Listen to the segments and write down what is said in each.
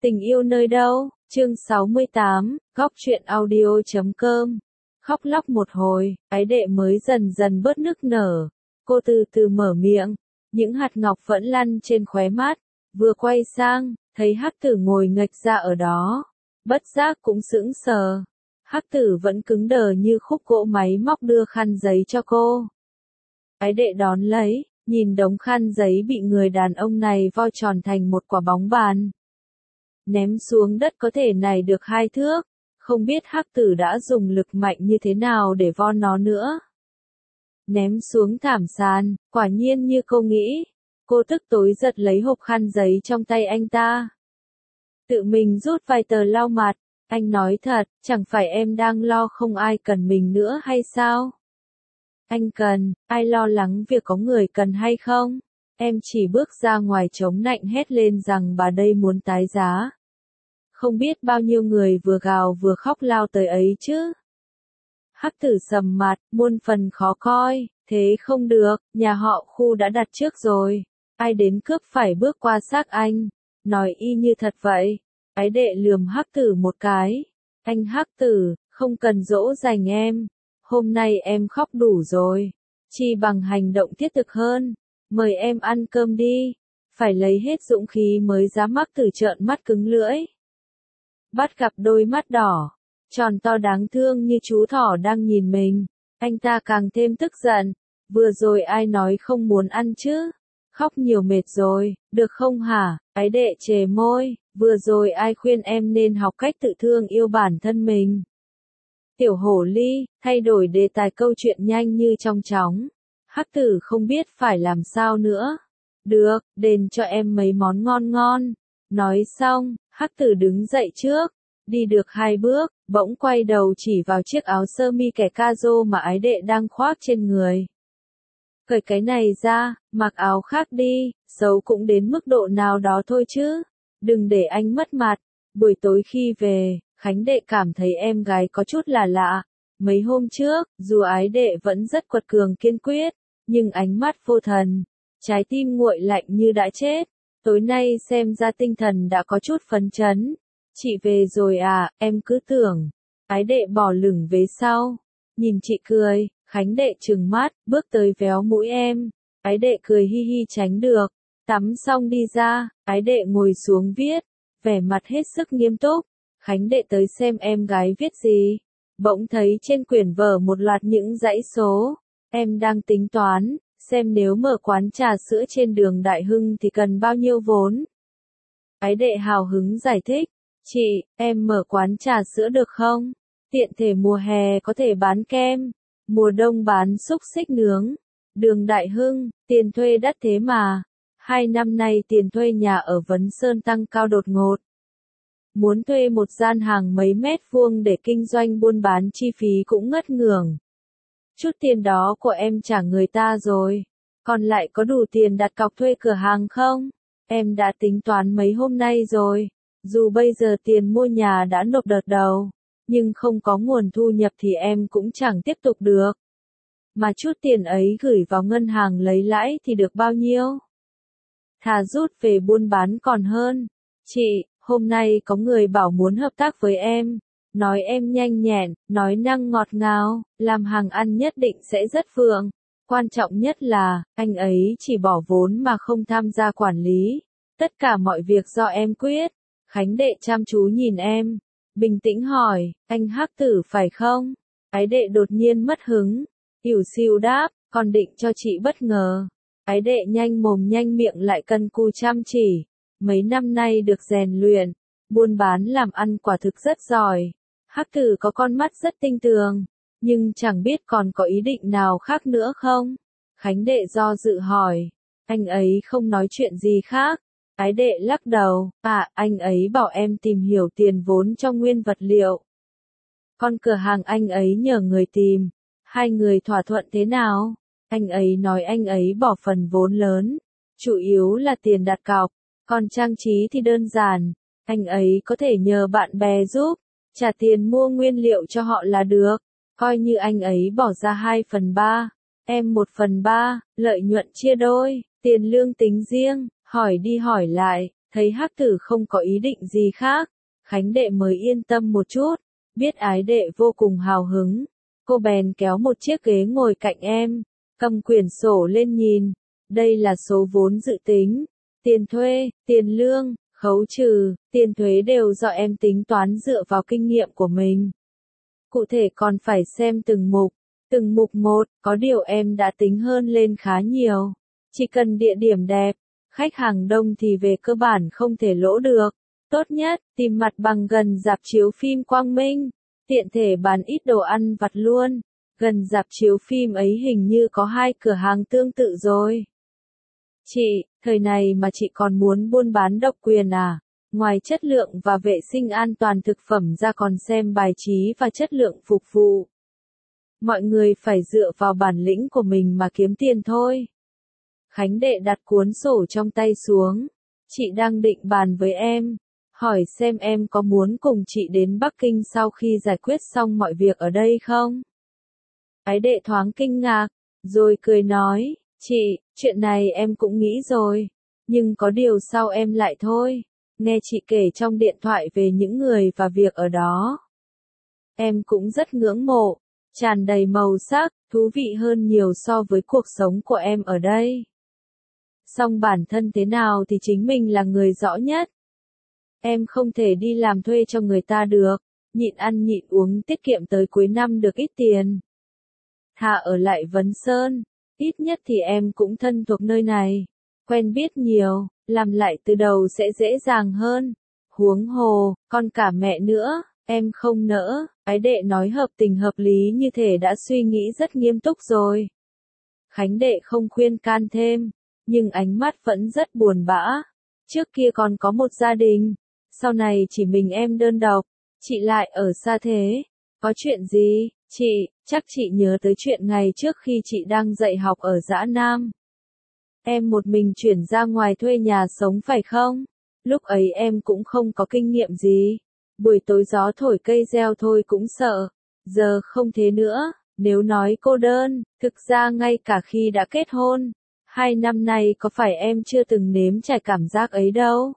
Tình yêu nơi đâu? Chương 68, góc truyện audio.com. Khóc lóc một hồi, ái đệ mới dần dần bớt nức nở. Cô từ từ mở miệng, những hạt ngọc vẫn lăn trên khóe mắt. Vừa quay sang, thấy Hắc Tử ngồi nghệch ra ở đó. Bất giác cũng sững sờ. Hắc Tử vẫn cứng đờ như khúc gỗ máy móc đưa khăn giấy cho cô. Ái đệ đón lấy, nhìn đống khăn giấy bị người đàn ông này vo tròn thành một quả bóng bàn. Ném xuống đất có thể này được 2 thước, không biết Hắc Tử đã dùng lực mạnh như thế nào để vo nó nữa. Ném xuống thảm sàn, quả nhiên như cô nghĩ. Cô tức tối giật lấy hộp khăn giấy trong tay anh ta. Tự mình rút vài tờ lau mặt, anh nói thật, chẳng phải em đang lo không ai cần mình nữa hay sao? Anh cần, ai lo lắng việc có người cần hay không? Em chỉ bước ra ngoài chống nạnh hét lên rằng bà đây muốn tái giá. Không biết bao nhiêu người vừa gào vừa khóc lao tới ấy chứ. Hắc Tử sầm mặt, muôn phần khó coi, thế không được, nhà họ Khu đã đặt trước rồi. Ai đến cướp phải bước qua xác anh. Nói y như thật vậy. Ái đệ lườm Hắc Tử một cái. Anh Hắc Tử, không cần dỗ dành em. Hôm nay em khóc đủ rồi. Chỉ bằng hành động thiết thực hơn. Mời em ăn cơm đi. Phải lấy hết dũng khí mới dám. Hắc Tử trợn mắt cứng lưỡi. Bắt gặp đôi mắt đỏ, tròn to đáng thương như chú thỏ đang nhìn mình. Anh ta càng thêm tức giận. Vừa rồi ai nói không muốn ăn chứ? Khóc nhiều mệt rồi, được không hả? Ái đệ chề môi, vừa rồi ai khuyên em nên học cách tự thương yêu bản thân mình. Tiểu hổ ly, thay đổi đề tài câu chuyện nhanh như trong chóng. Hắc Tử không biết phải làm sao nữa. Được, đền cho em mấy món ngon ngon. Nói xong, Hắc Tử đứng dậy trước. Đi được 2 bước, bỗng quay đầu chỉ vào chiếc áo sơ mi kẻ cazo mà ái đệ đang khoác trên người. Cởi cái này ra, mặc áo khác đi, xấu cũng đến mức độ nào đó thôi chứ. Đừng để anh mất mặt. Buổi tối khi về, Khánh đệ cảm thấy em gái có chút là lạ. Mấy hôm trước, dù ái đệ vẫn rất quật cường kiên quyết, nhưng ánh mắt vô thần, trái tim nguội lạnh như đã chết. Tối nay xem ra tinh thần đã có chút phấn chấn. Chị về rồi à, em cứ tưởng. Ái đệ bỏ lửng về sau. Nhìn chị cười, Khánh đệ trừng mắt, bước tới véo mũi em. Ái đệ cười hi hi tránh được. Tắm xong đi ra, ái đệ ngồi xuống viết. Vẻ mặt hết sức nghiêm túc. Khánh đệ tới xem em gái viết gì. Bỗng thấy trên quyển vở một loạt những dãy số. Em đang tính toán, xem nếu mở quán trà sữa trên đường Đại Hưng thì cần bao nhiêu vốn. Ái đệ hào hứng giải thích. Chị, em mở quán trà sữa được không? Tiện thể mùa hè có thể bán kem, mùa đông bán xúc xích nướng. Đường Đại Hưng, tiền thuê đắt thế mà. 2 năm nay tiền thuê nhà ở Vấn Sơn tăng cao đột ngột. Muốn thuê một gian hàng mấy mét vuông để kinh doanh buôn bán chi phí cũng ngất ngưởng. Chút tiền đó của em trả người ta rồi. Còn lại có đủ tiền đặt cọc thuê cửa hàng không? Em đã tính toán mấy hôm nay rồi. Dù bây giờ tiền mua nhà đã nộp đợt đầu, nhưng không có nguồn thu nhập thì em cũng chẳng tiếp tục được. Mà chút tiền ấy gửi vào ngân hàng lấy lãi thì được bao nhiêu? Thà rút về buôn bán còn hơn. Chị, hôm nay có người bảo muốn hợp tác với em. Nói em nhanh nhẹn, nói năng ngọt ngào, làm hàng ăn nhất định sẽ rất vượng. Quan trọng nhất là, anh ấy chỉ bỏ vốn mà không tham gia quản lý. Tất cả mọi việc do em quyết. Khánh đệ chăm chú nhìn em. Bình tĩnh hỏi, anh Hắc Tử phải không? Ái đệ đột nhiên mất hứng. Ỉu xìu đáp, còn định cho chị bất ngờ. Ái đệ nhanh mồm nhanh miệng lại cân cù chăm chỉ. Mấy năm nay được rèn luyện, buôn bán làm ăn quả thực rất giỏi. Hắc Tử có con mắt rất tinh tường, nhưng chẳng biết còn có ý định nào khác nữa không? Khánh đệ do dự hỏi, anh ấy không nói chuyện gì khác. Ái đệ lắc đầu, anh ấy bảo em tìm hiểu tiền vốn cho nguyên vật liệu. Con cửa hàng anh ấy nhờ người tìm. 2 người thỏa thuận thế nào? Anh ấy nói anh ấy bỏ phần vốn lớn. Chủ yếu là tiền đặt cọc. Còn trang trí thì đơn giản. Anh ấy có thể nhờ bạn bè giúp. Trả tiền mua nguyên liệu cho họ là được. Coi như anh ấy bỏ ra 2/3. Em 1/3. Lợi nhuận chia đôi. Tiền lương tính riêng. Hỏi đi hỏi lại, Thấy Hắc Tử không có ý định gì khác, Khánh đệ mới yên tâm một chút, biết ái đệ vô cùng hào hứng. Cô bèn kéo một chiếc ghế ngồi cạnh em, cầm quyển sổ lên nhìn. Đây là số vốn dự tính, tiền thuê, tiền lương, khấu trừ, tiền thuế đều do em tính toán dựa vào kinh nghiệm của mình. Cụ thể còn phải xem từng mục một, có điều em đã tính hơn lên khá nhiều. Chỉ cần địa điểm đẹp, khách hàng đông thì về cơ bản không thể lỗ được. Tốt nhất, tìm mặt bằng gần rạp chiếu phim Quang Minh, tiện thể bán ít đồ ăn vặt luôn. Gần rạp chiếu phim ấy hình như có 2 cửa hàng tương tự rồi. Chị, thời này mà chị còn muốn buôn bán độc quyền à? Ngoài chất lượng và vệ sinh an toàn thực phẩm ra còn xem bài trí và chất lượng phục vụ. Mọi người phải dựa vào bản lĩnh của mình mà kiếm tiền thôi. Khánh đệ đặt cuốn sổ trong tay xuống. Chị đang định bàn với em, hỏi xem em có muốn cùng chị đến Bắc Kinh sau khi giải quyết xong mọi việc ở đây không? Ái đệ thoáng kinh ngạc, rồi cười nói, chị, chuyện này em cũng nghĩ rồi, nhưng có điều sau em lại thôi. Nghe chị kể trong điện thoại về những người và việc ở đó. Em cũng rất ngưỡng mộ, tràn đầy màu sắc, thú vị hơn nhiều so với cuộc sống của em ở đây. Song bản thân thế nào thì chính mình là người rõ nhất. Em không thể đi làm thuê cho người ta được, nhịn ăn nhịn uống tiết kiệm tới cuối năm được ít tiền. Thà ở lại Vấn Sơn, ít nhất thì em cũng thân thuộc nơi này, quen biết nhiều, làm lại từ đầu sẽ dễ dàng hơn. Huống hồ, còn cả mẹ nữa, em không nỡ. Ái đệ nói hợp tình hợp lý như thể đã suy nghĩ rất nghiêm túc rồi. Khánh đệ không khuyên can thêm, nhưng ánh mắt vẫn rất buồn bã. Trước kia còn có một gia đình, sau này chỉ mình em đơn độc, chị lại ở xa thế. Có chuyện gì, chị? Chắc chị nhớ tới chuyện ngày trước khi chị đang dạy học ở Dã Nam. Em một mình chuyển ra ngoài thuê nhà sống phải không? Lúc ấy em cũng không có kinh nghiệm gì. Buổi tối gió thổi cây reo thôi cũng sợ. Giờ không thế nữa, nếu nói cô đơn, thực ra ngay cả khi đã kết hôn, 2 năm nay có phải em chưa từng nếm trải cảm giác ấy đâu.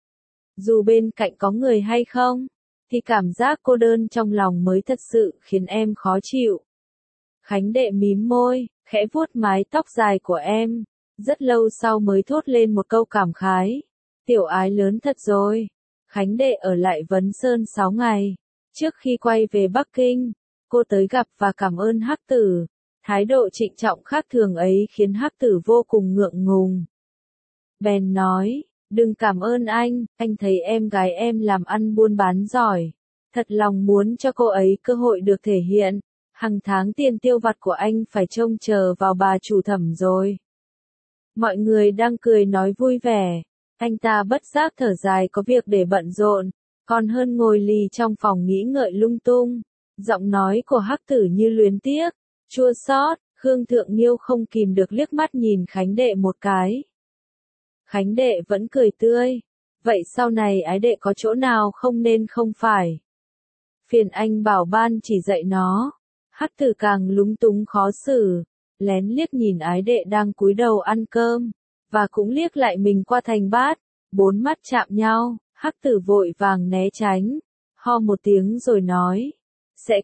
Dù bên cạnh có người hay không, thì cảm giác cô đơn trong lòng mới thật sự khiến em khó chịu. Khánh đệ mím môi, khẽ vuốt mái tóc dài của em. Rất lâu sau mới thốt lên một câu cảm khái. Tiểu ái lớn thật rồi. Khánh đệ ở lại Vấn Sơn 6 ngày. Trước khi quay về Bắc Kinh, cô tới gặp và cảm ơn Hắc Tử. Thái độ trịnh trọng khác thường ấy khiến Hắc Tử vô cùng ngượng ngùng. Bèn nói, đừng cảm ơn anh thấy em gái em làm ăn buôn bán giỏi. Thật lòng muốn cho cô ấy cơ hội được thể hiện. Hàng tháng tiền tiêu vặt của anh phải trông chờ vào bà chủ Thẩm rồi. Mọi người đang cười nói vui vẻ. Anh ta bất giác thở dài có việc để bận rộn, còn hơn ngồi lì trong phòng nghĩ ngợi lung tung. Giọng nói của Hắc Tử như luyến tiếc, chua xót. Khương Thượng Nghiêu không kìm được liếc mắt nhìn Khánh đệ một cái. Khánh đệ vẫn cười tươi. Vậy sau này ái đệ có chỗ nào không nên không phải? Phiền anh bảo ban chỉ dạy nó. Hắc Tử càng lúng túng khó xử, lén liếc nhìn ái đệ đang cúi đầu ăn cơm, và cũng liếc lại mình qua thành bát, 4 mắt chạm nhau, Hắc Tử vội vàng né tránh, ho một tiếng rồi nói, sẽ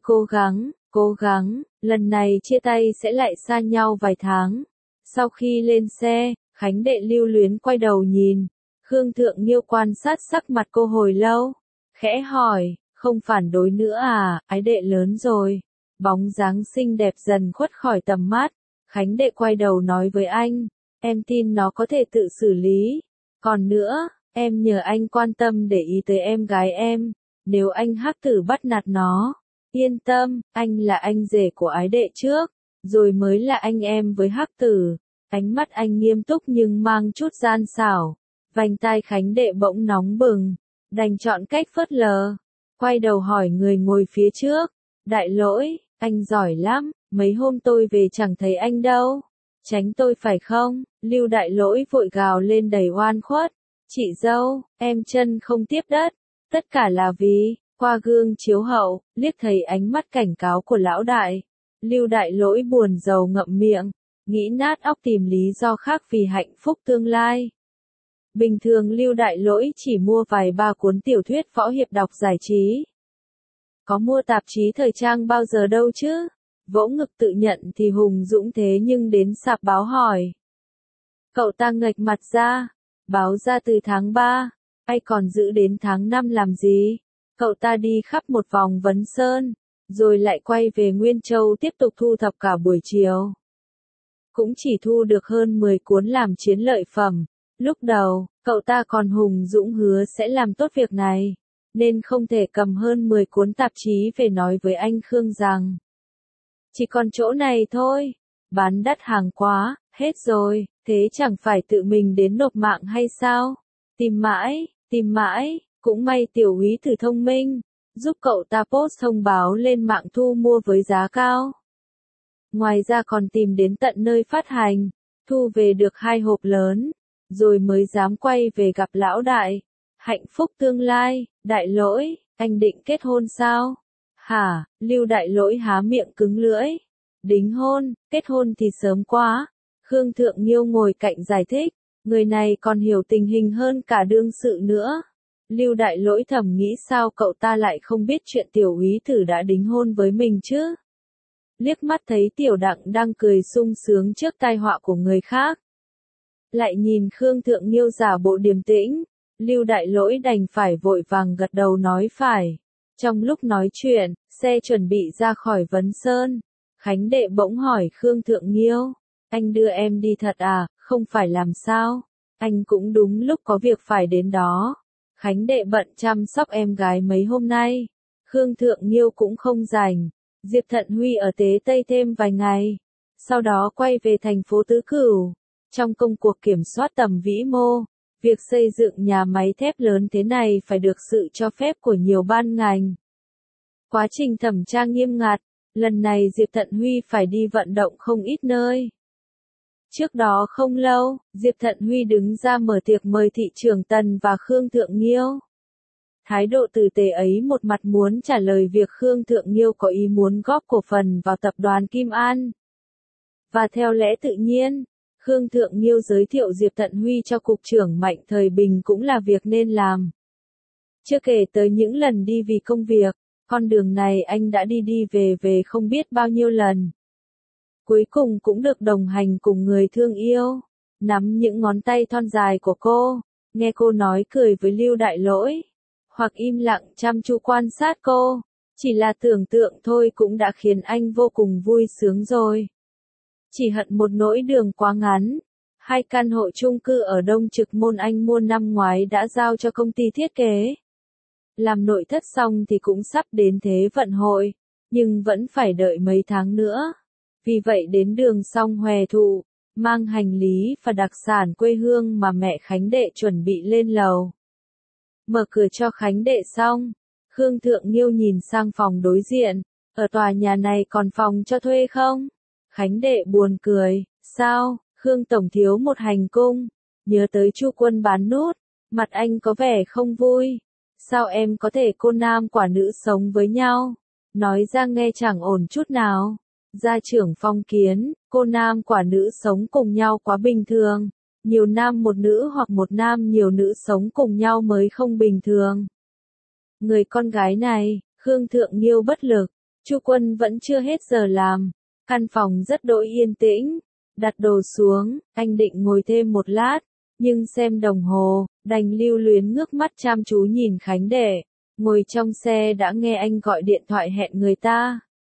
cố gắng, lần này chia tay sẽ lại xa nhau vài tháng. Sau khi lên xe, Khánh đệ lưu luyến quay đầu nhìn, Khương Thượng Nghiêu quan sát sắc mặt cô hồi lâu, khẽ hỏi, không phản đối nữa à? Ái đệ lớn rồi. Bóng dáng xinh đẹp dần khuất khỏi tầm mắt. Khánh đệ quay đầu nói với anh, em tin nó có thể tự xử lý. Còn nữa, em nhờ anh quan tâm để ý tới em gái em. Nếu anh Hắc Tử bắt nạt nó, yên tâm, anh là anh rể của ái đệ trước, rồi mới là anh em với Hắc Tử. Ánh mắt anh nghiêm túc nhưng mang chút gian xảo. Vành tai Khánh đệ bỗng nóng bừng, đành chọn cách phớt lờ. Quay đầu hỏi người ngồi phía trước, đại lỗi, anh giỏi lắm, mấy hôm tôi về chẳng thấy anh đâu. Tránh tôi phải không? Lưu đại lỗi vội gào lên đầy oan khuất. Chị dâu, em chân không tiếp đất. Tất cả là vì, qua gương chiếu hậu, liếc thấy ánh mắt cảnh cáo của lão đại. Lưu đại lỗi buồn rầu ngậm miệng, nghĩ nát óc tìm lý do khác vì hạnh phúc tương lai. Bình thường Lưu Đại Lỗi chỉ mua vài ba cuốn tiểu thuyết võ hiệp đọc giải trí. Có mua tạp chí thời trang bao giờ đâu chứ? Vỗ ngực tự nhận thì hùng dũng thế nhưng đến sạp báo hỏi. Cậu ta nghệch mặt ra. Báo ra từ tháng 3, ai còn giữ đến tháng 5 làm gì? Cậu ta đi khắp một vòng Vấn Sơn, rồi lại quay về Nguyên Châu tiếp tục thu thập cả buổi chiều. Cũng chỉ thu được hơn 10 cuốn làm chiến lợi phẩm. Lúc đầu, cậu ta còn hùng dũng hứa sẽ làm tốt việc này, nên không thể cầm hơn 10 cuốn tạp chí về nói với anh Khương rằng chỉ còn chỗ này thôi, bán đắt hàng quá, hết rồi, thế chẳng phải tự mình đến nộp mạng hay sao? Tìm mãi, cũng may tiểu úy Tử thông minh, giúp cậu ta post thông báo lên mạng thu mua với giá cao. Ngoài ra còn tìm đến tận nơi phát hành, thu về được 2 hộp lớn, rồi mới dám quay về gặp lão đại. Hạnh phúc tương lai, Đại Lỗi, anh định kết hôn sao? Hả, Lưu Đại Lỗi há miệng cứng lưỡi. Đính hôn, kết hôn thì sớm quá. Khương Thượng Nghiêu ngồi cạnh giải thích, người này còn hiểu tình hình hơn cả đương sự nữa. Lưu Đại Lỗi thầm nghĩ sao cậu ta lại không biết chuyện tiểu úy Tử đã đính hôn với mình chứ? Liếc mắt thấy tiểu đặng đang cười sung sướng trước tai họa của người khác. Lại nhìn Khương Thượng Nghiêu giả bộ điềm tĩnh, Lưu Đại Lỗi đành phải vội vàng gật đầu nói phải. Trong lúc nói chuyện, xe chuẩn bị ra khỏi Vấn Sơn. Khánh đệ bỗng hỏi Khương Thượng Nghiêu, anh đưa em đi thật à, không phải làm sao? Anh cũng đúng lúc có việc phải đến đó. Khánh đệ bận chăm sóc em gái mấy hôm nay. Khương Thượng Nghiêu cũng không rảnh. Diệp Thận Huy ở Tế Tây thêm vài ngày. Sau đó quay về thành phố Tứ Cửu. Trong công cuộc kiểm soát tầm vĩ mô, việc xây dựng nhà máy thép lớn thế này phải được sự cho phép của nhiều ban ngành. Quá trình thẩm tra nghiêm ngặt, lần này Diệp Thận Huy phải đi vận động không ít nơi. Trước đó không lâu, Diệp Thận Huy đứng ra mở tiệc mời thị trưởng Tần và Khương Thượng Nghiêu. Thái độ tử tế ấy một mặt muốn trả lời việc Khương Thượng Nghiêu có ý muốn góp cổ phần vào tập đoàn Kim An. Và theo lẽ tự nhiên, Khương Thượng Nghiêu giới thiệu Diệp Thận Huy cho Cục trưởng Mạnh Thời Bình cũng là việc nên làm. Chưa kể tới những lần đi vì công việc, con đường này anh đã đi về không biết bao nhiêu lần. Cuối cùng cũng được đồng hành cùng người thương yêu, nắm những ngón tay thon dài của cô, nghe cô nói cười với Lưu Đại Lỗi, hoặc im lặng chăm chú quan sát cô, chỉ là tưởng tượng thôi cũng đã khiến anh vô cùng vui sướng rồi. Chỉ hận một nỗi đường quá ngắn. 2 căn hộ chung cư ở Đông Trực Môn anh mua năm ngoái đã giao cho công ty thiết kế. Làm nội thất xong thì cũng sắp đến Thế Vận Hội, nhưng vẫn phải đợi mấy tháng nữa. Vì vậy đến đường Song Hòe Thụ, mang hành lý và đặc sản quê hương mà mẹ Khánh đệ chuẩn bị lên lầu. Mở cửa cho Khánh đệ xong, Khương Thượng Nghiêu nhìn sang phòng đối diện, ở tòa nhà này còn phòng cho thuê không? Khánh đệ buồn cười, sao, Khương Tổng thiếu một hành cung, nhớ tới Chu Quân bán nút, mặt anh có vẻ không vui. Sao em có thể cô nam quả nữ sống với nhau? Nói ra nghe chẳng ổn chút nào. Gia trưởng phong kiến, cô nam quả nữ sống cùng nhau quá bình thường. Nhiều nam một nữ hoặc một nam nhiều nữ sống cùng nhau mới không bình thường. Người con gái này, Khương Thượng Nghiêu bất lực, Chu Quân vẫn chưa hết giờ làm. Căn phòng rất đỗi yên tĩnh, đặt đồ xuống, anh định ngồi thêm một lát, nhưng xem đồng hồ, đành lưu luyến ngước mắt chăm chú nhìn Khánh đệ, ngồi trong xe đã nghe anh gọi điện thoại hẹn người ta.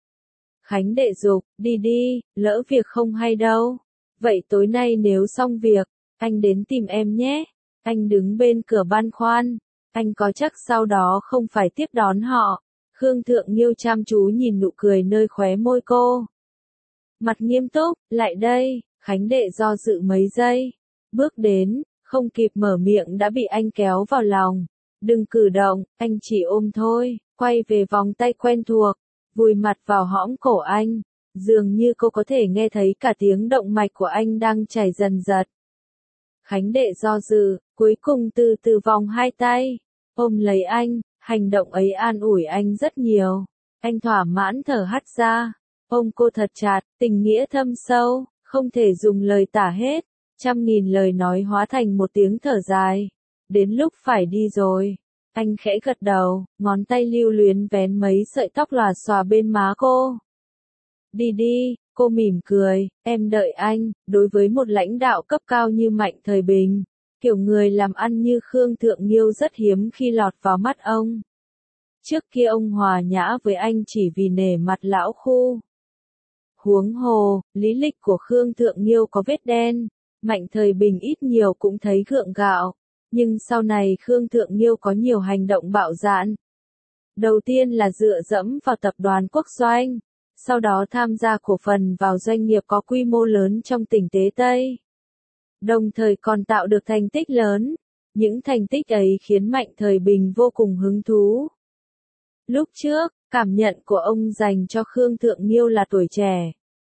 Khánh đệ giục, đi, lỡ việc không hay đâu. Vậy tối nay nếu xong việc, anh đến tìm em nhé. Anh đứng bên cửa băn khoăn, anh có chắc sau đó không phải tiếp đón họ. Khương Thượng Nghiêu chăm chú nhìn nụ cười nơi khóe môi cô. Mặt nghiêm túc, lại đây, Khánh đệ do dự mấy giây. Bước đến, không kịp mở miệng đã bị anh kéo vào lòng. Đừng cử động, anh chỉ ôm thôi, quay về vòng tay quen thuộc, vùi mặt vào hõm cổ anh. Dường như cô có thể nghe thấy cả tiếng động mạch của anh đang chảy dần dật. Khánh đệ do dự, cuối cùng từ từ vòng hai tay, ôm lấy anh, hành động ấy an ủi anh rất nhiều. Anh thỏa mãn thở hắt ra, ôm cô thật chặt, tình nghĩa thâm sâu, không thể dùng lời tả hết. trăm nghìn lời nói hóa thành một tiếng thở dài. Đến lúc phải đi rồi. Anh khẽ gật đầu, ngón tay lưu luyến vén mấy sợi tóc lòa xòa bên má cô. Đi đi, cô mỉm cười, em đợi anh. Đối với một lãnh đạo cấp cao như Mạnh Thời Bình, kiểu người làm ăn như Khương Thượng Nghiêu rất hiếm khi lọt vào mắt ông. Trước kia ông hòa nhã với anh chỉ vì nể mặt lão khu. Huống hồ, lý lịch của Khương Thượng Nghiêu có vết đen, Mạnh Thời Bình ít nhiều cũng thấy gượng gạo. Nhưng sau này Khương Thượng Nghiêu có nhiều hành động bạo dạn. Đầu tiên là dựa dẫm vào tập đoàn Quốc Doanh, sau đó tham gia cổ phần vào doanh nghiệp có quy mô lớn trong tỉnh Tế Tây. Đồng thời còn tạo được thành tích lớn. Những thành tích ấy khiến Mạnh Thời Bình vô cùng hứng thú. Lúc trước, cảm nhận của ông dành cho Khương Thượng Nghiêu là tuổi trẻ.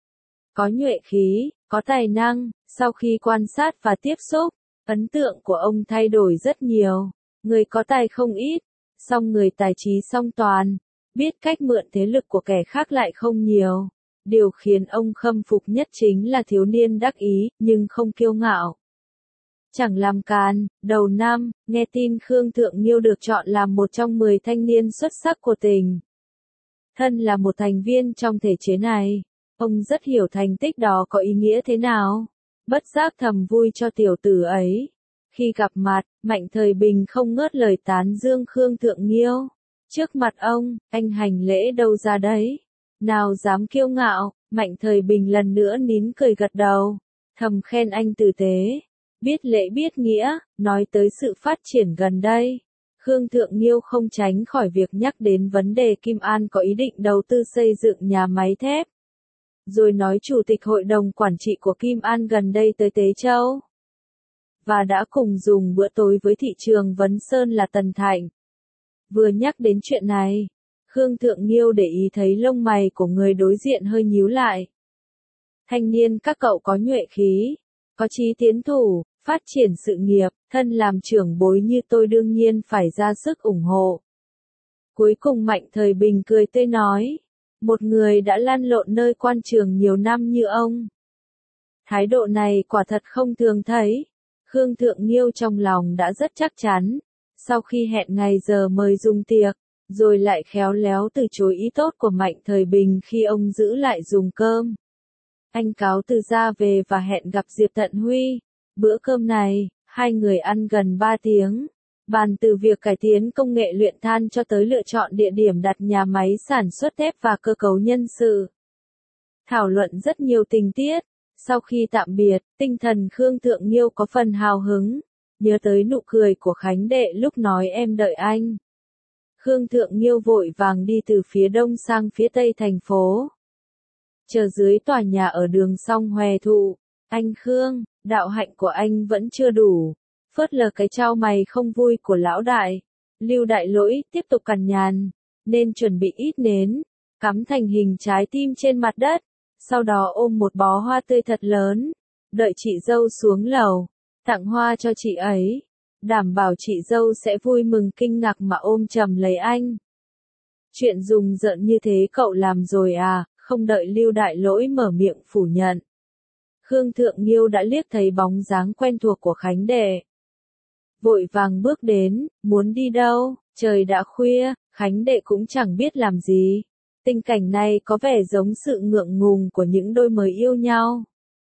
Có nhuệ khí, có tài năng, sau khi quan sát và tiếp xúc, ấn tượng của ông thay đổi rất nhiều. Người có tài không ít, song người tài trí song toàn, biết cách mượn thế lực của kẻ khác lại không nhiều. Điều khiến ông khâm phục nhất chính là thiếu niên đắc ý, nhưng không kiêu ngạo. Chẳng làm càn, đầu năm, nghe tin Khương Thượng Nghiêu được chọn làm một trong 10 thanh niên xuất sắc của tỉnh. Thân là một thành viên trong thể chế này, ông rất hiểu thành tích đó có ý nghĩa thế nào. Bất giác thầm vui cho tiểu tử ấy. Khi gặp mặt, Mạnh Thời Bình không ngớt lời tán dương Khương Thượng Nghiêu. Trước mặt ông, anh hành lễ đâu ra đấy. Nào dám kiêu ngạo, Mạnh Thời Bình lần nữa nín cười gật đầu. Thầm khen anh tử tế, biết lễ biết nghĩa, nói tới sự phát triển gần đây. Khương Thượng Nghiêu không tránh khỏi việc nhắc đến vấn đề Kim An có ý định đầu tư xây dựng nhà máy thép. Rồi nói chủ tịch hội đồng quản trị của Kim An gần đây tới Tế Châu. Và đã cùng dùng bữa tối với thị trường Vấn Sơn là Tần Thạnh. Vừa nhắc đến chuyện này, Khương Thượng Nghiêu để ý thấy lông mày của người đối diện hơi nhíu lại. Thanh niên các cậu có nhuệ khí, có chí tiến thủ, phát triển sự nghiệp, thân làm trưởng bối như tôi đương nhiên phải ra sức ủng hộ. Cuối cùng Mạnh Thời Bình cười tươi nói, một người đã lăn lộn nơi quan trường nhiều năm như ông. Thái độ này quả thật không thường thấy. Khương Thượng Nghiêu trong lòng đã rất chắc chắn. Sau khi hẹn ngày giờ mời dùng tiệc, rồi lại khéo léo từ chối ý tốt của Mạnh Thời Bình khi ông giữ lại dùng cơm. Anh cáo từ ra về và hẹn gặp Diệp Tận Huy. Bữa cơm này, hai người ăn gần 3 tiếng. Bàn từ việc cải tiến công nghệ luyện than cho tới lựa chọn địa điểm đặt nhà máy sản xuất thép và cơ cấu nhân sự. Thảo luận rất nhiều tình tiết. Sau khi tạm biệt, tinh thần Khương Thượng Nghiêu có phần hào hứng. Nhớ tới nụ cười của Khánh Đệ lúc nói em đợi anh. Khương Thượng Nghiêu vội vàng đi từ phía đông sang phía tây thành phố. Chờ dưới tòa nhà ở đường Song Hòe Thụ. Anh Khương, đạo hạnh của anh vẫn chưa đủ. Phớt lờ cái trao mày không vui của lão đại. Lưu Đại Lỗi tiếp tục cằn nhằn, nên chuẩn bị ít nến, cắm thành hình trái tim trên mặt đất. Sau đó ôm một bó hoa tươi thật lớn, đợi chị dâu xuống lầu, tặng hoa cho chị ấy, đảm bảo chị dâu sẽ vui mừng kinh ngạc mà ôm chầm lấy anh. Chuyện rùng rợn như thế cậu làm rồi à? Không đợi Lưu Đại Lỗi mở miệng phủ nhận. Khương Thượng Nghiêu đã liếc thấy bóng dáng quen thuộc của Khánh Đệ. Vội vàng bước đến, muốn đi đâu? Trời đã khuya, Khánh Đệ cũng chẳng biết làm gì. Tình cảnh này có vẻ giống sự ngượng ngùng của những đôi mới yêu nhau.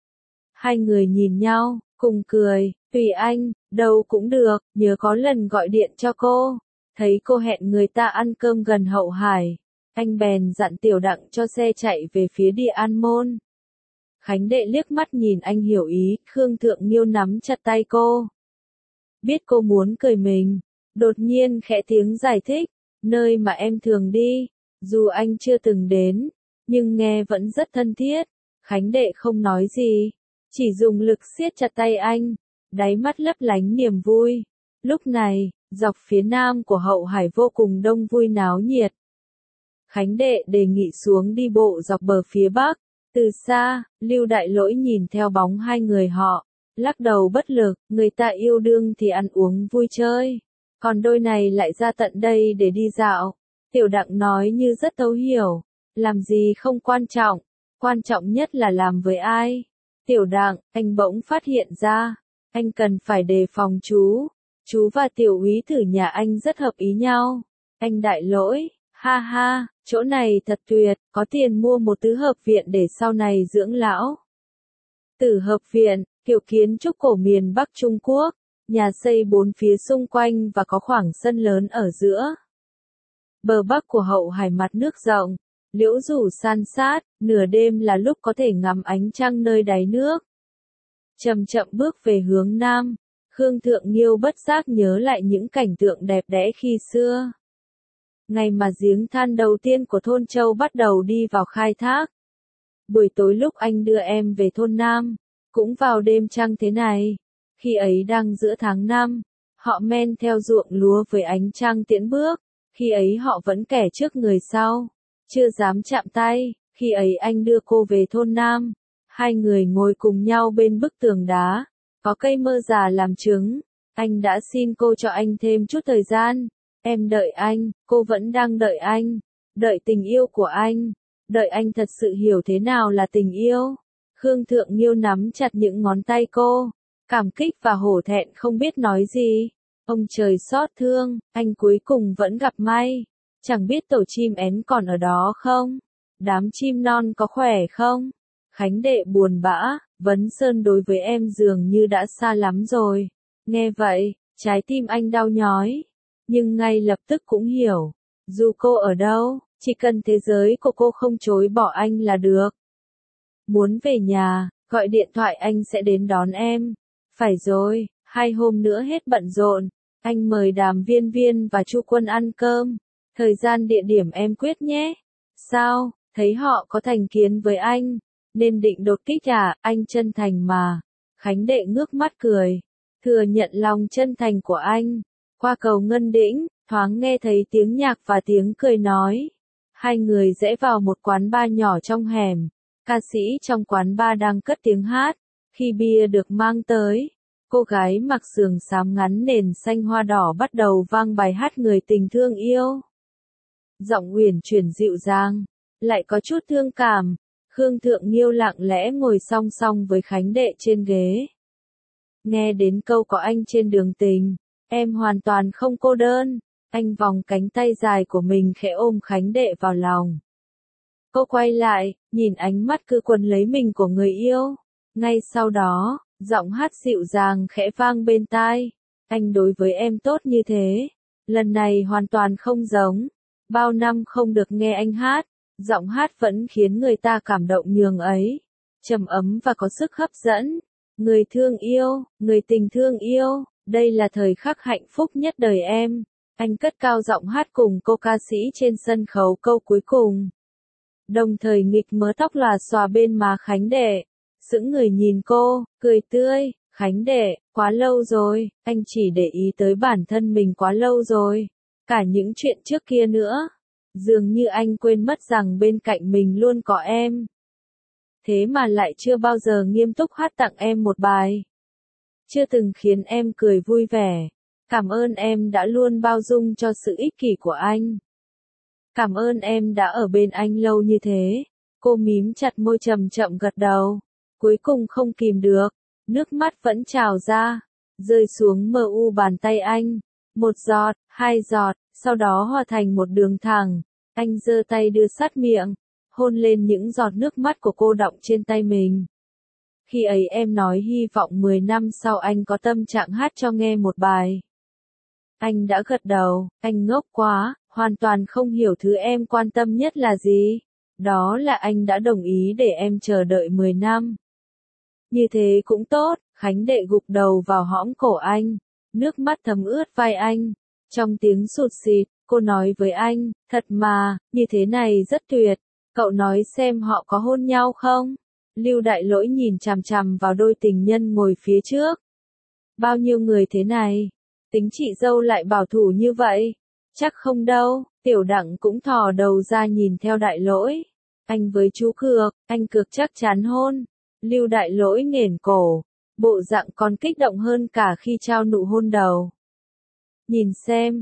Hai người nhìn nhau, cùng cười, tùy anh, đâu cũng được, nhớ có lần gọi điện cho cô. Thấy cô hẹn người ta ăn cơm gần Hậu Hải. Anh bèn dặn Tiểu Đặng cho xe chạy về phía Địa An Môn. Khánh Đệ liếc mắt nhìn anh hiểu ý, Khương Thượng Nghiêu nắm chặt tay cô. Biết cô muốn cười mình, đột nhiên khẽ tiếng giải thích, nơi mà em thường đi, dù anh chưa từng đến, nhưng nghe vẫn rất thân thiết. Khánh Đệ không nói gì, chỉ dùng lực siết chặt tay anh, đáy mắt lấp lánh niềm vui. Lúc này, dọc phía nam của Hậu Hải vô cùng đông vui náo nhiệt. Khánh Đệ đề nghị xuống đi bộ dọc bờ phía bắc. Từ xa, Lưu Đại Lỗi nhìn theo bóng hai người họ, lắc đầu bất lực, người ta yêu đương thì ăn uống vui chơi, còn đôi này lại ra tận đây để đi dạo. Tiểu Đặng nói như rất thấu hiểu, làm gì không quan trọng nhất là làm với ai. Tiểu Đặng, anh bỗng phát hiện ra, anh cần phải đề phòng chú. Chú và tiểu úy thử nhà anh rất hợp ý nhau. Anh Đại Lỗi, ha ha, chỗ này thật tuyệt, có tiền mua một tứ hợp viện để sau này dưỡng lão. Tử hợp viện, kiểu kiến trúc cổ miền Bắc Trung Quốc, nhà xây bốn phía xung quanh và có khoảng sân lớn ở giữa. Bờ bắc của hậu hải mặt nước rộng, liễu rủ san sát, nửa đêm là lúc có thể ngắm ánh trăng nơi đáy nước. Chậm chậm bước về hướng nam, Khương Thượng Nghiêu bất giác nhớ lại những cảnh tượng đẹp đẽ khi xưa. Ngày mà giếng than đầu tiên của thôn Châu bắt đầu đi vào khai thác. Buổi tối lúc anh đưa em về thôn Nam, cũng vào đêm trăng thế này. Khi ấy đang giữa tháng 5, họ men theo ruộng lúa với ánh trăng tiễn bước. Khi ấy họ vẫn kẻ trước người sau, chưa dám chạm tay. Khi ấy anh đưa cô về thôn Nam, hai người ngồi cùng nhau bên bức tường đá, có cây mơ già làm chứng. Anh đã xin cô cho anh thêm chút thời gian. Em đợi anh, cô vẫn đang đợi anh, đợi tình yêu của anh, đợi anh thật sự hiểu thế nào là tình yêu. Khương Thượng Nghiêu nắm chặt những ngón tay cô, cảm kích và hổ thẹn không biết nói gì. Ông trời xót thương, anh cuối cùng vẫn gặp may. Chẳng biết tổ chim én còn ở đó không? Đám chim non có khỏe không? Khánh đệ buồn bã, Vấn Sơn đối với em dường như đã xa lắm rồi. Nghe vậy, trái tim anh đau nhói. Nhưng ngay lập tức cũng hiểu, dù cô ở đâu, chỉ cần thế giới của cô không chối bỏ anh là được. Muốn về nhà, gọi điện thoại anh sẽ đến đón em. Phải rồi, 2 hôm nữa hết bận rộn, anh mời Đàm Viên Viên và Chu Quân ăn cơm. Thời gian địa điểm em quyết nhé. Sao, thấy họ có thành kiến với anh, nên định đột kích à, anh chân thành mà. Khánh đệ ngước mắt cười, thừa nhận lòng chân thành của anh. Qua cầu Ngân Đĩnh, thoáng nghe thấy tiếng nhạc và tiếng cười nói. Hai người rẽ vào một quán bar nhỏ trong hẻm. Ca sĩ trong quán bar đang cất tiếng hát. Khi bia được mang tới, cô gái mặc sườn xám ngắn nền xanh hoa đỏ bắt đầu vang bài hát Người Tình Thương Yêu. Giọng uyển chuyển dịu dàng, lại có chút thương cảm. Khương Thượng Nghiêu lặng lẽ ngồi song song với Khánh đệ trên ghế. Nghe đến câu có anh trên đường tình, em hoàn toàn không cô đơn. Anh vòng cánh tay dài của mình khẽ ôm Khánh đệ vào lòng. Cô quay lại, nhìn ánh mắt cứ quấn lấy mình của người yêu. Ngay sau đó, giọng hát dịu dàng khẽ vang bên tai. Anh đối với em tốt như thế. Lần này hoàn toàn không giống. Bao năm không được nghe anh hát, giọng hát vẫn khiến người ta cảm động nhường ấy. Trầm ấm và có sức hấp dẫn. Người thương yêu, người tình thương yêu, đây là thời khắc hạnh phúc nhất đời em. Anh cất cao giọng hát cùng cô ca sĩ trên sân khấu câu cuối cùng. Đồng thời nghịch mớ tóc lòa xòa bên má Khánh đệ. Sững người nhìn cô, cười tươi. Khánh đệ, quá lâu rồi, anh chỉ để ý tới bản thân mình quá lâu rồi. Cả những chuyện trước kia nữa. Dường như anh quên mất rằng bên cạnh mình luôn có em. Thế mà lại chưa bao giờ nghiêm túc hát tặng em một bài. Chưa từng khiến em cười vui vẻ. Cảm ơn em đã luôn bao dung cho sự ích kỷ của anh. Cảm ơn em đã ở bên anh lâu như thế. Cô mím chặt môi chậm chậm gật đầu. Cuối cùng không kìm được. Nước mắt vẫn trào ra. Rơi xuống mờ u bàn tay anh. 1 giọt, 2 giọt, sau đó hòa thành một đường thẳng. Anh giơ tay đưa sát miệng. Hôn lên những giọt nước mắt của cô đọng trên tay mình. Khi ấy em nói hy vọng 10 năm sau anh có tâm trạng hát cho nghe một bài. Anh đã gật đầu, anh ngốc quá, hoàn toàn không hiểu thứ em quan tâm nhất là gì. Đó là anh đã đồng ý để em chờ đợi 10 năm. Như thế cũng tốt, Khánh đệ gục đầu vào hõm cổ anh. Nước mắt thấm ướt vai anh. Trong tiếng sụt sịt, cô nói với anh, thật mà, như thế này rất tuyệt. Cậu nói xem họ có hôn nhau không? Lưu Đại Lỗi nhìn chằm chằm vào đôi tình nhân ngồi phía trước. Bao nhiêu người thế này? Tính chị dâu lại bảo thủ như vậy? Chắc không đâu. Tiểu Đặng cũng thò đầu ra nhìn theo Đại Lỗi. Anh với chú Cược, anh Cược chắc chắn hôn. Lưu Đại Lỗi nghển cổ. Bộ dạng còn kích động hơn cả khi trao nụ hôn đầu. Nhìn xem,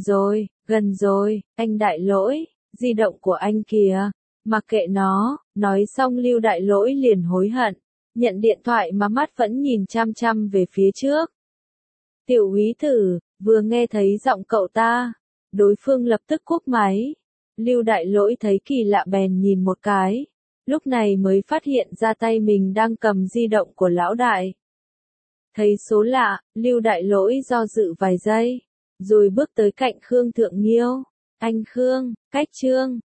gần rồi, anh Đại Lỗi, di động của anh kìa. Mặc kệ nó, nói xong Lưu Đại Lỗi liền hối hận. nhận điện thoại mà mắt vẫn nhìn chăm chăm về phía trước. Tiểu úy tử, vừa nghe thấy giọng cậu ta, đối phương lập tức cúp máy. Lưu Đại Lỗi thấy kỳ lạ bèn nhìn một cái, lúc này mới phát hiện ra tay mình đang cầm di động của lão đại. Thấy số lạ, Lưu Đại Lỗi do dự vài giây, rồi bước tới cạnh Khương Thượng Nghiêu. Anh Khương, cách Trương